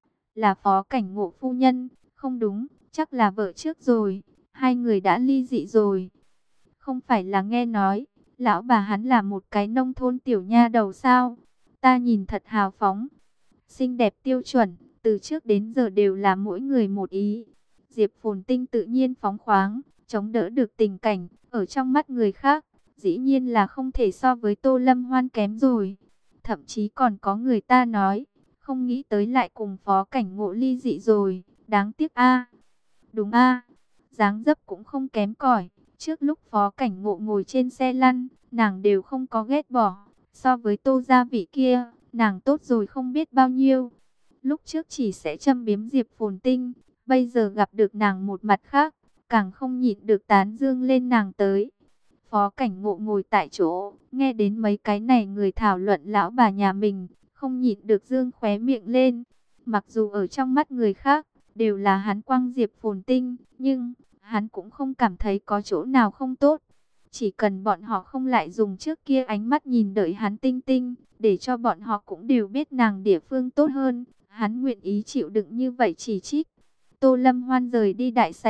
Là Phó Cảnh Ngộ phu nhân, không đúng, chắc là vợ trước rồi, hai người đã ly dị rồi. Không phải là nghe nói, lão bà hắn là một cái nông thôn tiểu nha đầu sao? Ta nhìn thật hào phóng, xinh đẹp tiêu chuẩn, từ trước đến giờ đều là mỗi người một ý. Diệp Phồn Tinh tự nhiên phóng khoáng, chống đỡ được tình cảnh, ở trong mắt người khác, dĩ nhiên là không thể so với Tô Lâm Hoan kém rồi. Thậm chí còn có người ta nói, không nghĩ tới lại cùng Phó Cảnh Ngộ ly dị rồi, đáng tiếc a. Đúng a, dáng dấp cũng không kém cỏi. Trước lúc Phó Cảnh Ngộ ngồi trên xe lăn, nàng đều không có ghét bỏ. So với Tô gia vị kia, nàng tốt rồi không biết bao nhiêu. Lúc trước chỉ sẽ châm biếm Diệp Phồn Tinh, bây giờ gặp được nàng một mặt khác, càng không nhịn được tán dương lên nàng tới. Phó Cảnh Ngộ ngồi tại chỗ, nghe đến mấy cái này người thảo luận lão bà nhà mình, không nhịn được dương khóe miệng lên. Mặc dù ở trong mắt người khác, đều là hắn quăng Diệp Phồn Tinh, nhưng hắn cũng không cảm thấy có chỗ nào không tốt. Chỉ cần bọn họ không lại dùng trước kia ánh mắt nhìn đợi hắn Tinh Tinh, để cho bọn họ cũng đều biết nàng địa phương tốt hơn, hắn nguyện ý chịu đựng như vậy chỉ trích. Tô Lâm Hoan rời đi đại sảnh,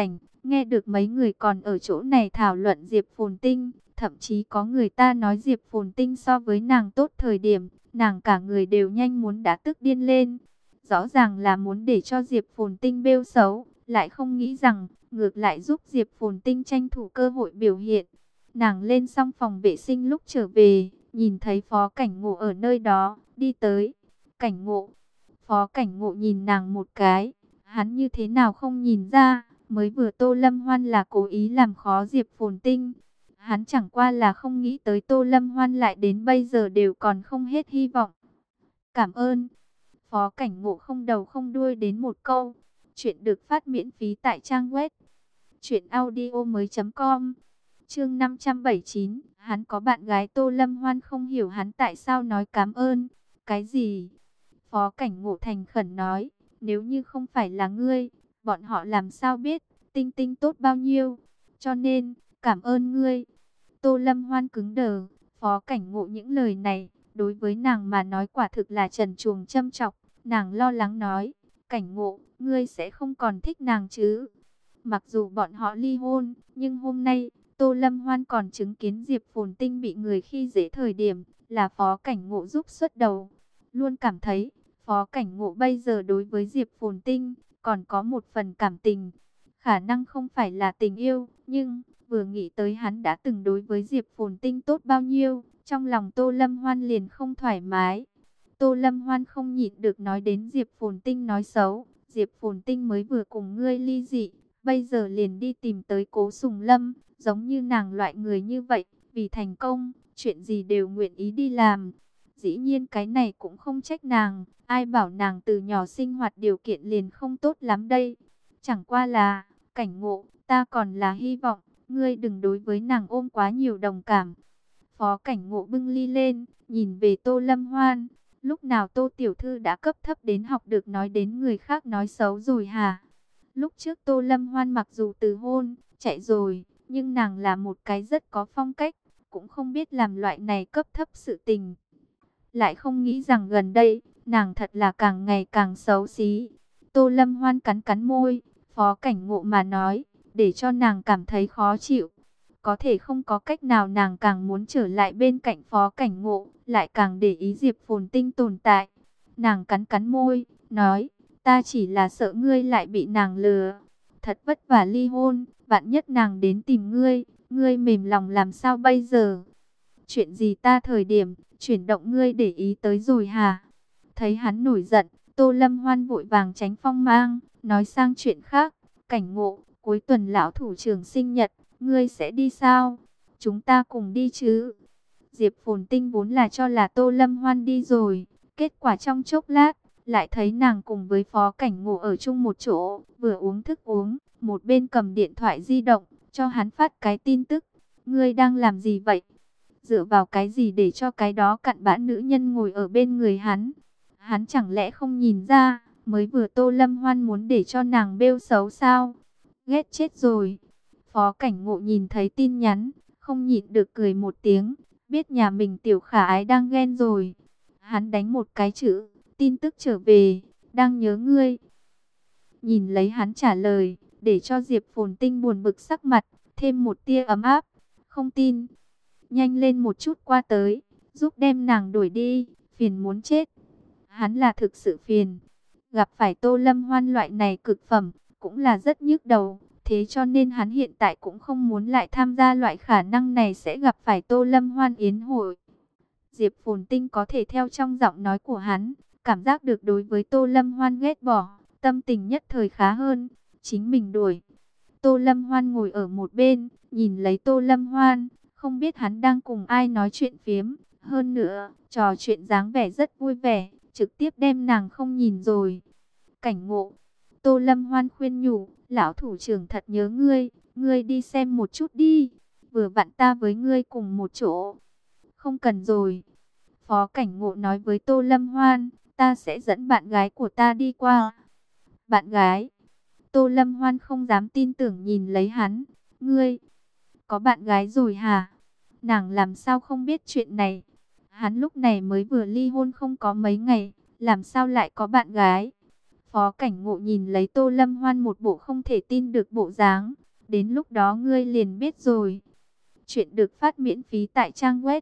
Nghe được mấy người còn ở chỗ này thảo luận Diệp Phồn Tinh, thậm chí có người ta nói Diệp Phồn Tinh so với nàng tốt thời điểm, nàng cả người đều nhanh muốn đã tức điên lên. Rõ ràng là muốn để cho Diệp Phồn Tinh bêu xấu, lại không nghĩ rằng ngược lại giúp Diệp Phồn Tinh tranh thủ cơ hội biểu hiện. Nàng lên xong phòng vệ sinh lúc trở về, nhìn thấy Phó Cảnh Ngộ ở nơi đó, đi tới. Cảnh Ngộ, Phó Cảnh Ngộ nhìn nàng một cái, hắn như thế nào không nhìn ra, mới vừa Tô Lâm Hoan là cố ý làm khó Diệp Phồn Tinh. Hắn chẳng qua là không nghĩ tới Tô Lâm Hoan lại đến bây giờ đều còn không hết hy vọng. Cảm ơn. Phó Cảnh Ngộ không đầu không đuôi đến một câu. Chuyện được phát miễn phí tại trang web truyệnaudiomoi.com. Chương 579, hắn có bạn gái. Tô Lâm Hoan không hiểu hắn tại sao nói cảm ơn. Cái gì? Phó Cảnh Ngộ thành khẩn nói, nếu như không phải là ngươi, bọn họ làm sao biết Tinh Tinh tốt bao nhiêu, cho nên cảm ơn ngươi. Tô Lâm Hoan cứng đờ, Phó Cảnh Ngộ những lời này đối với nàng mà nói quả thực là trần truồng châm chọc. Nàng lo lắng nói, Cảnh Ngộ, ngươi sẽ không còn thích nàng chứ? Mặc dù bọn họ ly hôn, nhưng hôm nay Tô Lâm Hoan còn chứng kiến Diệp Phồn Tinh bị người khi dễ thời điểm, là Phó Cảnh Ngộ giúp xuất đầu. Luôn cảm thấy Phó Cảnh Ngộ bây giờ đối với Diệp Phồn Tinh còn có một phần cảm tình. Khả năng không phải là tình yêu, nhưng vừa nghĩ tới hắn đã từng đối với Diệp Phồn Tinh tốt bao nhiêu, trong lòng Tô Lâm Hoan liền không thoải mái. Tô Lâm Hoan không nhịn được nói đến Diệp Phồn Tinh nói xấu. Diệp Phồn Tinh mới vừa cùng ngươi ly dị, bây giờ liền đi tìm tới Cố Sùng Lâm. Giống như nàng loại người như vậy, vì thành công, chuyện gì đều nguyện ý đi làm. Dĩ nhiên cái này cũng không trách nàng, ai bảo nàng từ nhỏ sinh hoạt điều kiện liền không tốt lắm đây. Chẳng qua là, Cảnh Ngộ, ta còn là hy vọng, ngươi đừng đối với nàng ôm quá nhiều đồng cảm. Phó Cảnh Ngộ bưng ly lên, nhìn về Tô Lâm Hoan. Lúc nào Tô Tiểu Thư đã cấp thấp đến học được nói đến người khác nói xấu rồi hả? Lúc trước Tô Lâm Hoan mặc dù từ hôn, chạy rồi, nhưng nàng là một cái rất có phong cách, cũng không biết làm loại này cấp thấp sự tình. Lại không nghĩ rằng gần đây, nàng thật là càng ngày càng xấu xí. Tô Lâm Hoan cắn cắn môi, Phó Cảnh Ngộ mà nói, để cho nàng cảm thấy khó chịu. Có thể không có cách nào nàng càng muốn trở lại bên cạnh Phó Cảnh Ngộ, lại càng để ý Diệp Phồn Tinh tồn tại. Nàng cắn cắn môi, nói, ta chỉ là sợ ngươi lại bị nàng lừa. Thật vất vả ly hôn, vạn nhất nàng đến tìm ngươi, ngươi mềm lòng làm sao bây giờ? Chuyện gì ta thời điểm chuyển động ngươi để ý tới rồi hả? Thấy hắn nổi giận, Tô Lâm Hoan vội vàng tránh phong mang, nói sang chuyện khác. Cảnh Ngộ, cuối tuần lão thủ trưởng sinh nhật, ngươi sẽ đi sao? Chúng ta cùng đi chứ? Diệp Phồn Tinh vốn là cho là Tô Lâm Hoan đi rồi, kết quả trong chốc lát, lại thấy nàng cùng với Phó Cảnh Ngộ ở chung một chỗ, vừa uống thức uống, một bên cầm điện thoại di động, cho hắn phát cái tin tức. Ngươi đang làm gì vậy? Dựa vào cái gì để cho cái đó cặn bã nữ nhân ngồi ở bên người hắn? Hắn chẳng lẽ không nhìn ra, mới vừa Tô Lâm Hoan muốn để cho nàng bêu xấu sao? Ghét chết rồi. Phó Cảnh Ngộ nhìn thấy tin nhắn, không nhịn được cười một tiếng, biết nhà mình tiểu khả ái đang ghen rồi. Hắn đánh một cái chữ, tin tức trở về, đang nhớ ngươi. Nhìn lấy hắn trả lời, để cho Diệp Phồn Tinh buồn bực sắc mặt, thêm một tia ấm áp. Không tin, nhanh lên một chút qua tới, giúp đem nàng đuổi đi, phiền muốn chết. Hắn là thực sự phiền, gặp phải Tô Lâm Hoan loại này cực phẩm, cũng là rất nhức đầu. Thế cho nên hắn hiện tại cũng không muốn lại tham gia loại khả năng này sẽ gặp phải Tô Lâm Hoan yến hội. Diệp Phồn Tinh có thể theo trong giọng nói của hắn, cảm giác được đối với Tô Lâm Hoan ghét bỏ, tâm tình nhất thời khá hơn, chính mình đuổi. Tô Lâm Hoan ngồi ở một bên, nhìn lấy Tô Lâm Hoan, không biết hắn đang cùng ai nói chuyện phiếm. Hơn nữa, trò chuyện dáng vẻ rất vui vẻ, trực tiếp đem nàng không nhìn rồi. Cảnh Ngộ, Tô Lâm Hoan khuyên nhủ, lão thủ trưởng thật nhớ ngươi, ngươi đi xem một chút đi, vừa vặn ta với ngươi cùng một chỗ. Không cần rồi. Phó Cảnh Ngộ nói với Tô Lâm Hoan, ta sẽ dẫn bạn gái của ta đi qua. Bạn gái? Tô Lâm Hoan không dám tin tưởng nhìn lấy hắn. Ngươi, có bạn gái rồi hả? Nàng làm sao không biết chuyện này? Hắn lúc này mới vừa ly hôn không có mấy ngày, làm sao lại có bạn gái? Phó Cảnh Ngộ nhìn lấy Tô Lâm Hoan một bộ không thể tin được bộ dáng. Đến lúc đó ngươi liền biết rồi. Chuyện được phát miễn phí tại trang web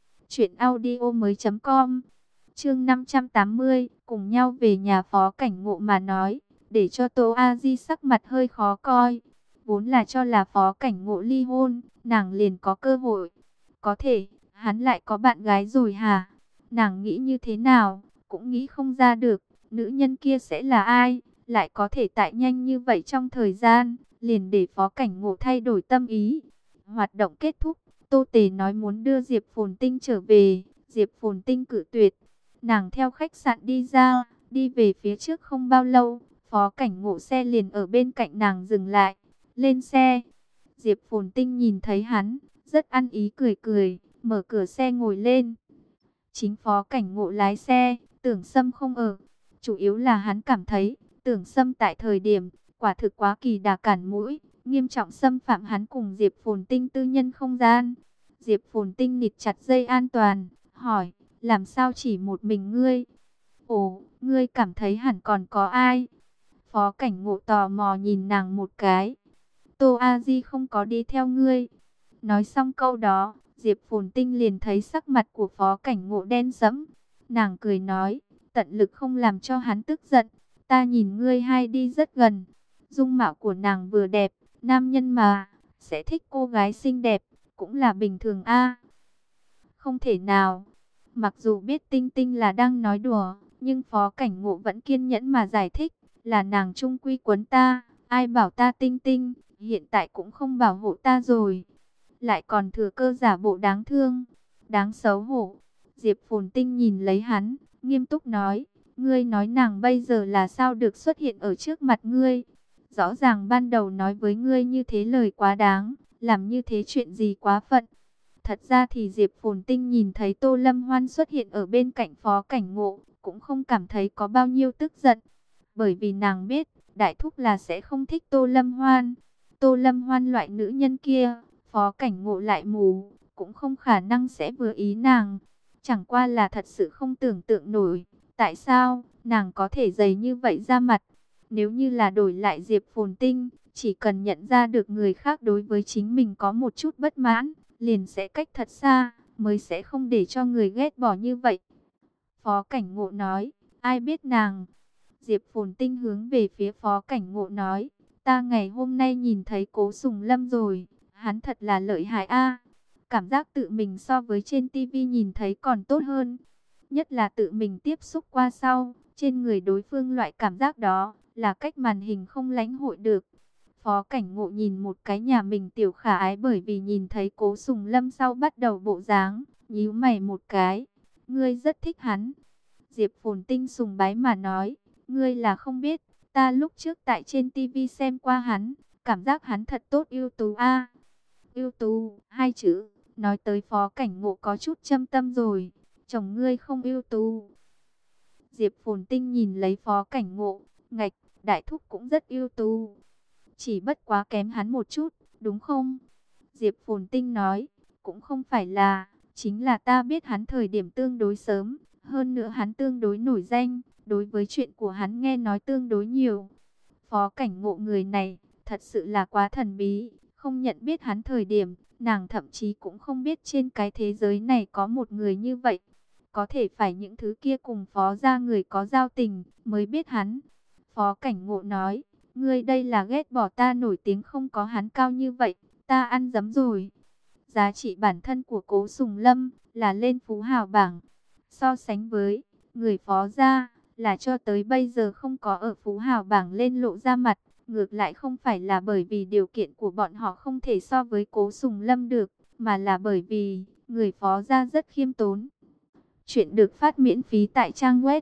truyệnaudiomoi.com. Chương 580, cùng nhau về nhà. Phó Cảnh Ngộ mà nói, để cho Tô A Di sắc mặt hơi khó coi. Vốn là cho là Phó Cảnh Ngộ ly hôn, nàng liền có cơ hội. Có thể, hắn lại có bạn gái rồi hả? Nàng nghĩ như thế nào, cũng nghĩ không ra được, nữ nhân kia sẽ là ai, lại có thể tại nhanh như vậy trong thời gian, liền để Phó Cảnh Ngộ thay đổi tâm ý. Hoạt động kết thúc, Tô Tề nói muốn đưa Diệp Phồn Tinh trở về, Diệp Phồn Tinh cự tuyệt. Nàng theo khách sạn đi ra, đi về phía trước không bao lâu, Phó Cảnh Ngộ xe liền ở bên cạnh nàng dừng lại. Lên xe, Diệp Phồn Tinh nhìn thấy hắn, rất ăn ý cười cười, mở cửa xe ngồi lên. Chính Phó Cảnh Ngộ lái xe, Tưởng Sâm không ở. Chủ yếu là hắn cảm thấy, Tưởng Sâm tại thời điểm, quả thực quá kỳ đà cản mũi, nghiêm trọng xâm phạm hắn cùng Diệp Phồn Tinh tư nhân không gian. Diệp Phồn Tinh nịt chặt dây an toàn, hỏi, làm sao chỉ một mình ngươi? Ồ, ngươi cảm thấy hẳn còn có ai? Phó Cảnh Ngộ tò mò nhìn nàng một cái. Tô A Di không có đi theo ngươi. Nói xong câu đó, Diệp Phồn Tinh liền thấy sắc mặt của Phó Cảnh Ngộ đen sẫm. Nàng cười nói, tận lực không làm cho hắn tức giận. Ta nhìn ngươi hai đi rất gần. Dung mạo của nàng vừa đẹp, nam nhân mà, sẽ thích cô gái xinh đẹp, cũng là bình thường a. Không thể nào. Mặc dù biết Tinh Tinh là đang nói đùa, nhưng Phó Cảnh Ngộ vẫn kiên nhẫn mà giải thích, là nàng chung quy quấn ta, ai bảo ta Tinh Tinh, hiện tại cũng không bảo hộ ta rồi. Lại còn thừa cơ giả bộ đáng thương, đáng xấu hổ. Diệp Phồn Tinh nhìn lấy hắn, nghiêm túc nói, ngươi nói nàng bây giờ là sao được xuất hiện ở trước mặt ngươi? Rõ ràng ban đầu nói với ngươi như thế lời quá đáng, làm như thế chuyện gì quá phận. Thật ra thì Diệp Phồn Tinh nhìn thấy Tô Lâm Hoan xuất hiện ở bên cạnh Phó Cảnh Ngộ, cũng không cảm thấy có bao nhiêu tức giận. Bởi vì nàng biết, Đại Thúc là sẽ không thích Tô Lâm Hoan. Tô Lâm Hoan loại nữ nhân kia, Phó Cảnh Ngộ lại mù, cũng không khả năng sẽ vừa ý nàng. Chẳng qua là thật sự không tưởng tượng nổi, tại sao nàng có thể dày như vậy ra mặt. Nếu như là đổi lại Diệp Phồn Tinh, chỉ cần nhận ra được người khác đối với chính mình có một chút bất mãn, liền sẽ cách thật xa, mới sẽ không để cho người ghét bỏ như vậy. Phó Cảnh Ngộ nói, ai biết nàng? Diệp Phồn Tinh hướng về phía Phó Cảnh Ngộ nói, ta ngày hôm nay nhìn thấy Cố Sùng Lâm rồi, hắn thật là lợi hại a. Cảm giác tự mình so với trên tivi nhìn thấy còn tốt hơn. Nhất là tự mình tiếp xúc qua sau, trên người đối phương loại cảm giác đó, là cách màn hình không lãnh hội được. Phó Cảnh Ngộ nhìn một cái nhà mình tiểu khả ái bởi vì nhìn thấy Cố Sùng Lâm sau bắt đầu bộ dáng, nhíu mày một cái. Ngươi rất thích hắn. Diệp Phồn Tinh sùng bái mà nói, ngươi là không biết, ta lúc trước tại trên tivi xem qua hắn, cảm giác hắn thật tốt ưu tú a. Ưu tú, hai chữ, nói tới Phó Cảnh Ngộ có chút châm tâm rồi, chồng ngươi không ưu tú. Diệp Phồn Tinh nhìn lấy Phó Cảnh Ngộ, ngạch, Đại Thúc cũng rất ưu tú. Chỉ bất quá kém hắn một chút, đúng không? Diệp Phồn Tinh nói, cũng không phải là, chính là ta biết hắn thời điểm tương đối sớm, hơn nữa hắn tương đối nổi danh, đối với chuyện của hắn nghe nói tương đối nhiều. Phó Cảnh Ngộ người này, thật sự là quá thần bí, không nhận biết hắn thời điểm, nàng thậm chí cũng không biết trên cái thế giới này có một người như vậy. Có thể phải những thứ kia cùng Phó gia người có giao tình, mới biết hắn. Phó Cảnh Ngộ nói, ngươi đây là ghét bỏ ta nổi tiếng không có hắn cao như vậy, ta ăn dấm rồi. Giá trị bản thân của Cố Sùng Lâm là lên phú hào bảng. So sánh với người Phó gia là cho tới bây giờ không có ở phú hào bảng lên lộ ra mặt. Ngược lại không phải là bởi vì điều kiện của bọn họ không thể so với Cố Sùng Lâm được, mà là bởi vì người Phó gia rất khiêm tốn. Chuyện được phát miễn phí tại trang web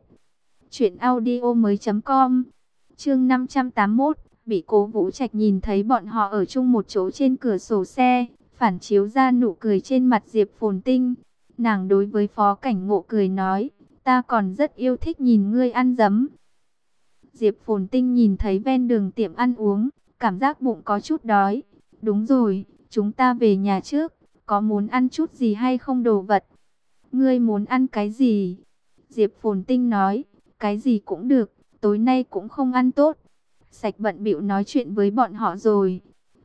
truyệnaudiomoi.com. Chương 581, bị Cố Vũ Trạch nhìn thấy bọn họ ở chung một chỗ trên cửa sổ xe, phản chiếu ra nụ cười trên mặt Diệp Phồn Tinh. Nàng đối với Phó Cảnh Ngộ cười nói, ta còn rất yêu thích nhìn ngươi ăn dấm. Diệp Phồn Tinh nhìn thấy ven đường tiệm ăn uống, cảm giác bụng có chút đói. Đúng rồi, chúng ta về nhà trước, có muốn ăn chút gì hay không đồ vật? Ngươi muốn ăn cái gì? Diệp Phồn Tinh nói, cái gì cũng được, tối nay cũng không ăn tốt. Sạch bận bịu nói chuyện với bọn họ rồi.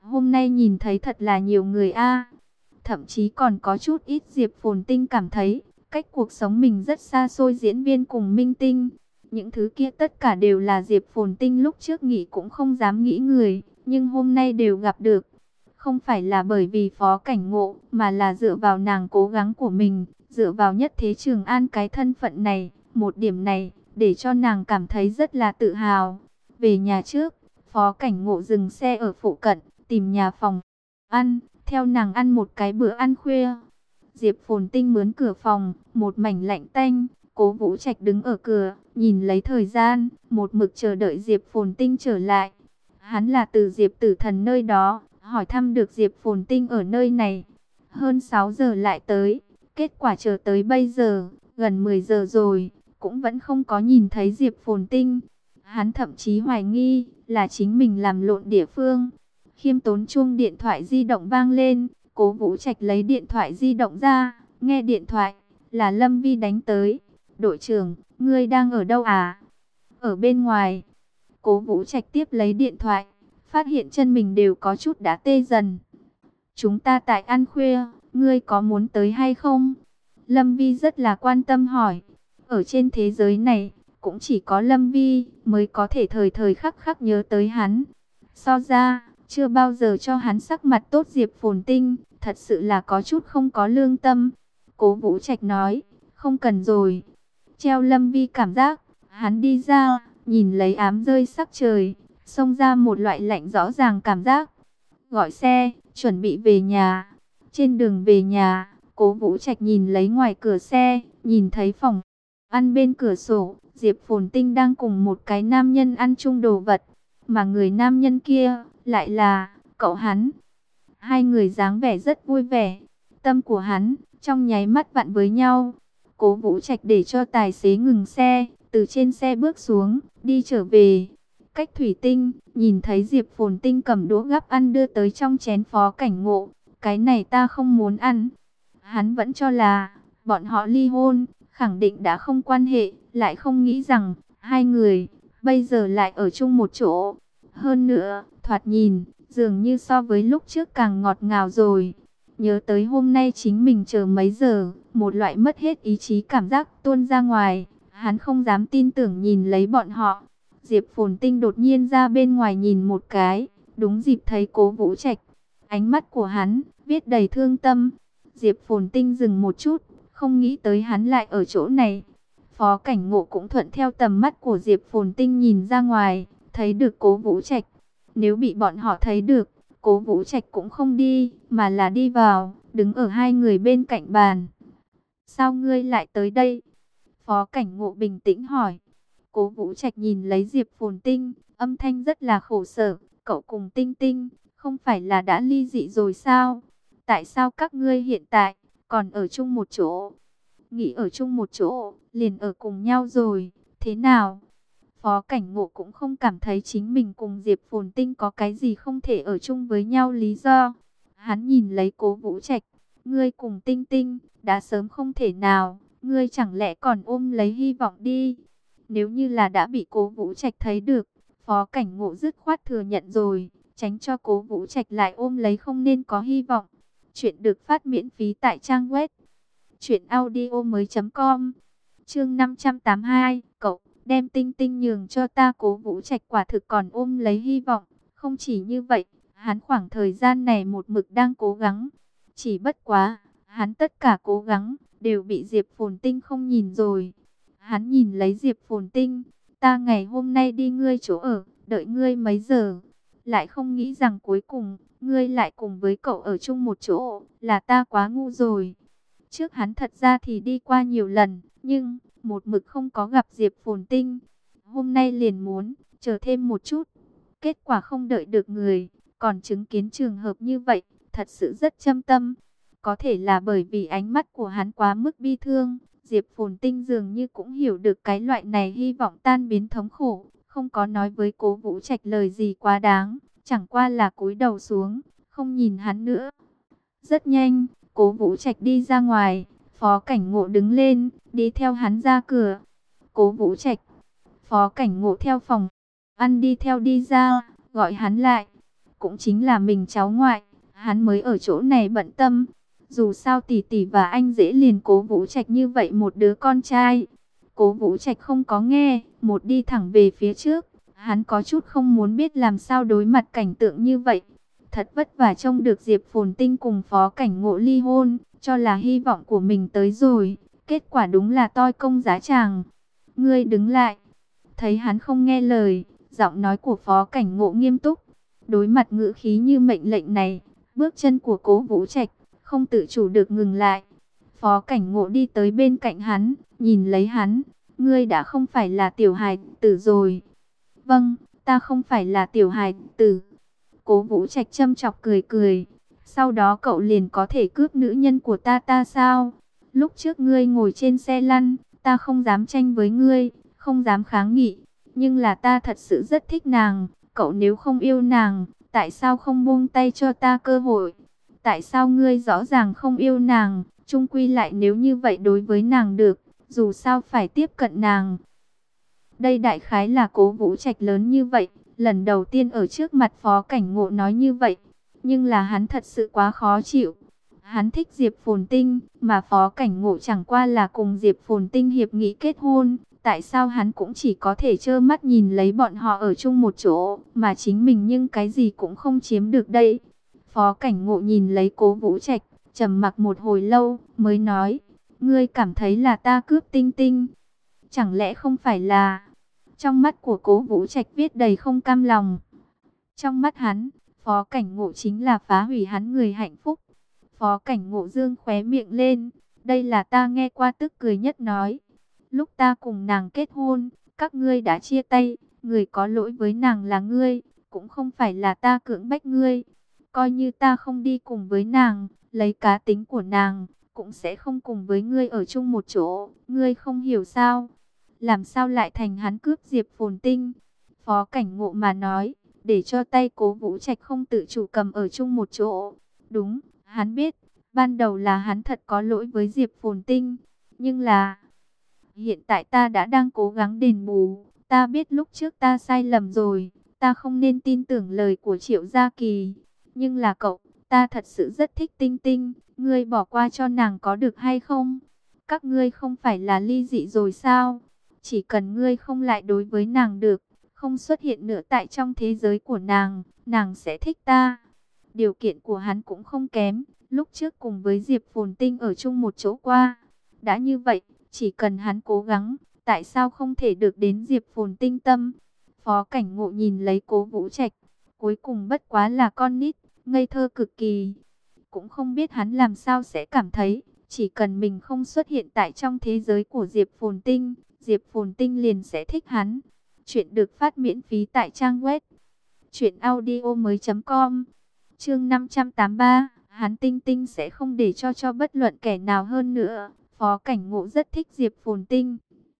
Hôm nay nhìn thấy thật là nhiều người a. Thậm chí còn có chút ít Diệp Phồn Tinh cảm thấy, cách cuộc sống mình rất xa xôi diễn viên cùng minh tinh. Những thứ kia tất cả đều là Diệp Phồn Tinh lúc trước nghĩ cũng không dám nghĩ người, nhưng hôm nay đều gặp được. Không phải là bởi vì Phó Cảnh Ngộ, mà là dựa vào nàng cố gắng của mình, dựa vào Nhất Thế Trường An cái thân phận này, một điểm này, để cho nàng cảm thấy rất là tự hào. Về nhà trước, Phó Cảnh Ngộ dừng xe ở phụ cận, tìm nhà phòng ăn, theo nàng ăn một cái bữa ăn khuya. Diệp Phồn Tinh mướn cửa phòng, một mảnh lạnh tanh. Cố Vũ Trạch đứng ở cửa, nhìn lấy thời gian, một mực chờ đợi Diệp Phồn Tinh trở lại. Hắn là từ Diệp Tử Thần nơi đó, hỏi thăm được Diệp Phồn Tinh ở nơi này. Hơn 6 giờ lại tới, kết quả chờ tới bây giờ, gần 10 giờ rồi, cũng vẫn không có nhìn thấy Diệp Phồn Tinh. Hắn thậm chí hoài nghi là chính mình làm lộn địa phương. Khiêm tốn chuông điện thoại di động vang lên, Cố Vũ Trạch lấy điện thoại di động ra, nghe điện thoại, là Lâm Vi đánh tới. Đội trưởng, ngươi đang ở đâu à? Ở bên ngoài. Cố Vũ Trạch tiếp lấy điện thoại, phát hiện chân mình đều có chút đã tê dần. Chúng ta tại ăn khuya, ngươi có muốn tới hay không? Lâm Vi rất là quan tâm hỏi. Ở trên thế giới này, cũng chỉ có Lâm Vi mới có thể thời thời khắc khắc nhớ tới hắn. So ra, chưa bao giờ cho hắn sắc mặt tốt Diệp Phồn Tinh, thật sự là có chút không có lương tâm. Cố Vũ Trạch nói, không cần rồi. Treo Lâm Vi cảm giác, hắn đi ra, nhìn lấy ám rơi sắc trời, xông ra một loại lạnh rõ ràng cảm giác. Gọi xe, chuẩn bị về nhà. Trên đường về nhà, Cố Vũ Trạch nhìn lấy ngoài cửa xe, nhìn thấy phòng ăn bên cửa sổ, Diệp Phồn Tinh đang cùng một cái nam nhân ăn chung đồ vật, mà người nam nhân kia lại là cậu hắn. Hai người dáng vẻ rất vui vẻ, tâm của hắn trong nháy mắt vặn với nhau. Cố Vũ Trạch để cho tài xế ngừng xe, từ trên xe bước xuống, đi trở về. Cách thủy tinh, nhìn thấy Diệp Phồn Tinh cầm đũa gắp ăn đưa tới trong chén Phó Cảnh Ngộ. Cái này ta không muốn ăn. Hắn vẫn cho là bọn họ ly hôn, khẳng định đã không quan hệ, lại không nghĩ rằng hai người bây giờ lại ở chung một chỗ. Hơn nữa, thoạt nhìn, dường như so với lúc trước càng ngọt ngào rồi. Nhớ tới hôm nay chính mình chờ mấy giờ, một loại mất hết ý chí cảm giác tuôn ra ngoài. Hắn không dám tin tưởng nhìn lấy bọn họ. Diệp Phồn Tinh đột nhiên ra bên ngoài nhìn một cái, đúng dịp thấy Cố Vũ Trạch. Ánh mắt của hắn, viết đầy thương tâm. Diệp Phồn Tinh dừng một chút, không nghĩ tới hắn lại ở chỗ này. Phó Cảnh Ngộ cũng thuận theo tầm mắt của Diệp Phồn Tinh nhìn ra ngoài, thấy được Cố Vũ Trạch. Nếu bị bọn họ thấy được, Cố Vũ Trạch cũng không đi, mà là đi vào, đứng ở hai người bên cạnh bàn. Sao ngươi lại tới đây? Phó Cảnh Ngộ bình tĩnh hỏi. Cố Vũ Trạch nhìn lấy Diệp Phồn Tinh, âm thanh rất là khổ sở. Cậu cùng Tinh Tinh, không phải là đã ly dị rồi sao? Tại sao các ngươi hiện tại còn ở chung một chỗ? Nghĩ ở chung một chỗ, liền ở cùng nhau rồi, thế nào? Phó Cảnh Ngộ cũng không cảm thấy chính mình cùng Diệp Phồn Tinh có cái gì không thể ở chung với nhau lý do. Hắn nhìn lấy Cố Vũ Trạch, ngươi cùng Tinh Tinh, đã sớm không thể nào, ngươi chẳng lẽ còn ôm lấy hy vọng đi. Nếu như là đã bị Cố Vũ Trạch thấy được, Phó Cảnh Ngộ dứt khoát thừa nhận rồi, tránh cho Cố Vũ Trạch lại ôm lấy không nên có hy vọng. Chuyện được phát miễn phí tại trang web truyệnaudiomoi.com. Chương 582, cậu đem Tinh Tinh nhường cho ta. Cố Vũ Trạch quả thực còn ôm lấy hy vọng. Không chỉ như vậy, hắn khoảng thời gian này một mực đang cố gắng. Chỉ bất quá, hắn tất cả cố gắng đều bị Diệp Phồn Tinh không nhìn rồi. Hắn nhìn lấy Diệp Phồn Tinh, ta ngày hôm nay đi ngươi chỗ ở, đợi ngươi mấy giờ. Lại không nghĩ rằng cuối cùng, ngươi lại cùng với cậu ở chung một chỗ, là ta quá ngu rồi. Trước hắn thật ra thì đi qua nhiều lần, nhưng một mực không có gặp Diệp Phồn Tinh. Hôm nay liền muốn chờ thêm một chút. Kết quả không đợi được người, còn chứng kiến trường hợp như vậy, thật sự rất châm tâm. Có thể là bởi vì ánh mắt của hắn quá mức bi thương, Diệp Phồn Tinh dường như cũng hiểu được cái loại này hy vọng tan biến thống khổ, không có nói với Cố Vũ Trạch lời gì quá đáng, chẳng qua là cúi đầu xuống, không nhìn hắn nữa. Rất nhanh, Cố Vũ Trạch đi ra ngoài, Phó Cảnh Ngộ đứng lên, đi theo hắn ra cửa. Cố Vũ Trạch, Phó Cảnh Ngộ theo phòng ăn đi theo đi ra, gọi hắn lại. cũng chính là mình cháu ngoại, hắn mới ở chỗ này bận tâm. Dù sao tỷ tỷ và anh dễ liền Cố Vũ Trạch như vậy một đứa con trai. Cố Vũ Trạch không có nghe, một đi thẳng về phía trước. Hắn có chút không muốn biết làm sao đối mặt cảnh tượng như vậy. Thật vất vả trông được Diệp Phồn Tinh cùng Phó Cảnh Ngộ ly hôn, cho là hy vọng của mình tới rồi. Kết quả đúng là toi công giá tràng. Ngươi đứng lại. Thấy hắn không nghe lời, giọng nói của Phó Cảnh Ngộ nghiêm túc. Đối mặt ngữ khí như mệnh lệnh này, bước chân của Cố Vũ Trạch không tự chủ được ngừng lại. Phó Cảnh Ngộ đi tới bên cạnh hắn, nhìn lấy hắn. Ngươi đã không phải là tiểu hài tử rồi. Vâng, ta không phải là tiểu hài tử. Cố Vũ Trạch châm chọc cười cười. Sau đó cậu liền có thể cướp nữ nhân của ta sao? Lúc trước ngươi ngồi trên xe lăn, ta không dám tranh với ngươi, không dám kháng nghị. Nhưng là ta thật sự rất thích nàng. Cậu nếu không yêu nàng, tại sao không buông tay cho ta cơ hội? Tại sao ngươi rõ ràng không yêu nàng, chung quy lại nếu như vậy đối với nàng được, dù sao phải tiếp cận nàng? Đây đại khái là Cố Vũ Trạch lớn như vậy, lần đầu tiên ở trước mặt Phó Cảnh Ngộ nói như vậy. Nhưng là hắn thật sự quá khó chịu. Hắn thích Diệp Phồn Tinh, mà Phó Cảnh Ngộ chẳng qua là cùng Diệp Phồn Tinh hiệp nghị kết hôn. Tại sao hắn cũng chỉ có thể trơ mắt nhìn lấy bọn họ ở chung một chỗ, mà chính mình nhưng cái gì cũng không chiếm được đây? Phó Cảnh Ngộ nhìn lấy Cố Vũ Trạch, trầm mặc một hồi lâu, mới nói, ngươi cảm thấy là ta cướp Tinh Tinh? Chẳng lẽ không phải là... Trong mắt của Cố Vũ Trạch viết đầy không cam lòng. Trong mắt hắn, Phó Cảnh Ngộ chính là phá hủy hắn người hạnh phúc. Phó Cảnh Ngộ dương khóe miệng lên, đây là ta nghe qua tức cười nhất nói. Lúc ta cùng nàng kết hôn, các ngươi đã chia tay, người có lỗi với nàng là ngươi, cũng không phải là ta cưỡng bách ngươi. Coi như ta không đi cùng với nàng, lấy cá tính của nàng, cũng sẽ không cùng với ngươi ở chung một chỗ, ngươi không hiểu sao? Làm sao lại thành hắn cướp Diệp Phồn Tinh? Phó Cảnh Ngộ mà nói, để cho tay Cố Vũ Trạch không tự chủ cầm ở chung một chỗ. Đúng, hắn biết, ban đầu là hắn thật có lỗi với Diệp Phồn Tinh, nhưng là... Hiện tại ta đã đang cố gắng đền bù, ta biết lúc trước ta sai lầm rồi, ta không nên tin tưởng lời của Triệu Gia Kỳ. Nhưng là cậu, ta thật sự rất thích Tinh Tinh, ngươi bỏ qua cho nàng có được hay không? Các ngươi không phải là ly dị rồi sao? Chỉ cần ngươi không lại đối với nàng được, không xuất hiện nữa tại trong thế giới của nàng, nàng sẽ thích ta. Điều kiện của hắn cũng không kém, lúc trước cùng với Diệp Phồn Tinh ở chung một chỗ qua. Đã như vậy, chỉ cần hắn cố gắng, tại sao không thể được đến Diệp Phồn Tinh tâm? Phó Cảnh Ngộ nhìn lấy Cố Vũ Trạch, cuối cùng bất quá là con nít, ngây thơ cực kỳ. Cũng không biết hắn làm sao sẽ cảm thấy, chỉ cần mình không xuất hiện tại trong thế giới của Diệp Phồn Tinh, Diệp Phồn Tinh liền sẽ thích hắn. Chuyện được phát miễn phí tại trang web truyệnaudiomoi.com. Chương 583, hắn Tinh Tinh sẽ không để cho bất luận kẻ nào hơn nữa. Phó Cảnh Ngộ rất thích Diệp Phồn Tinh.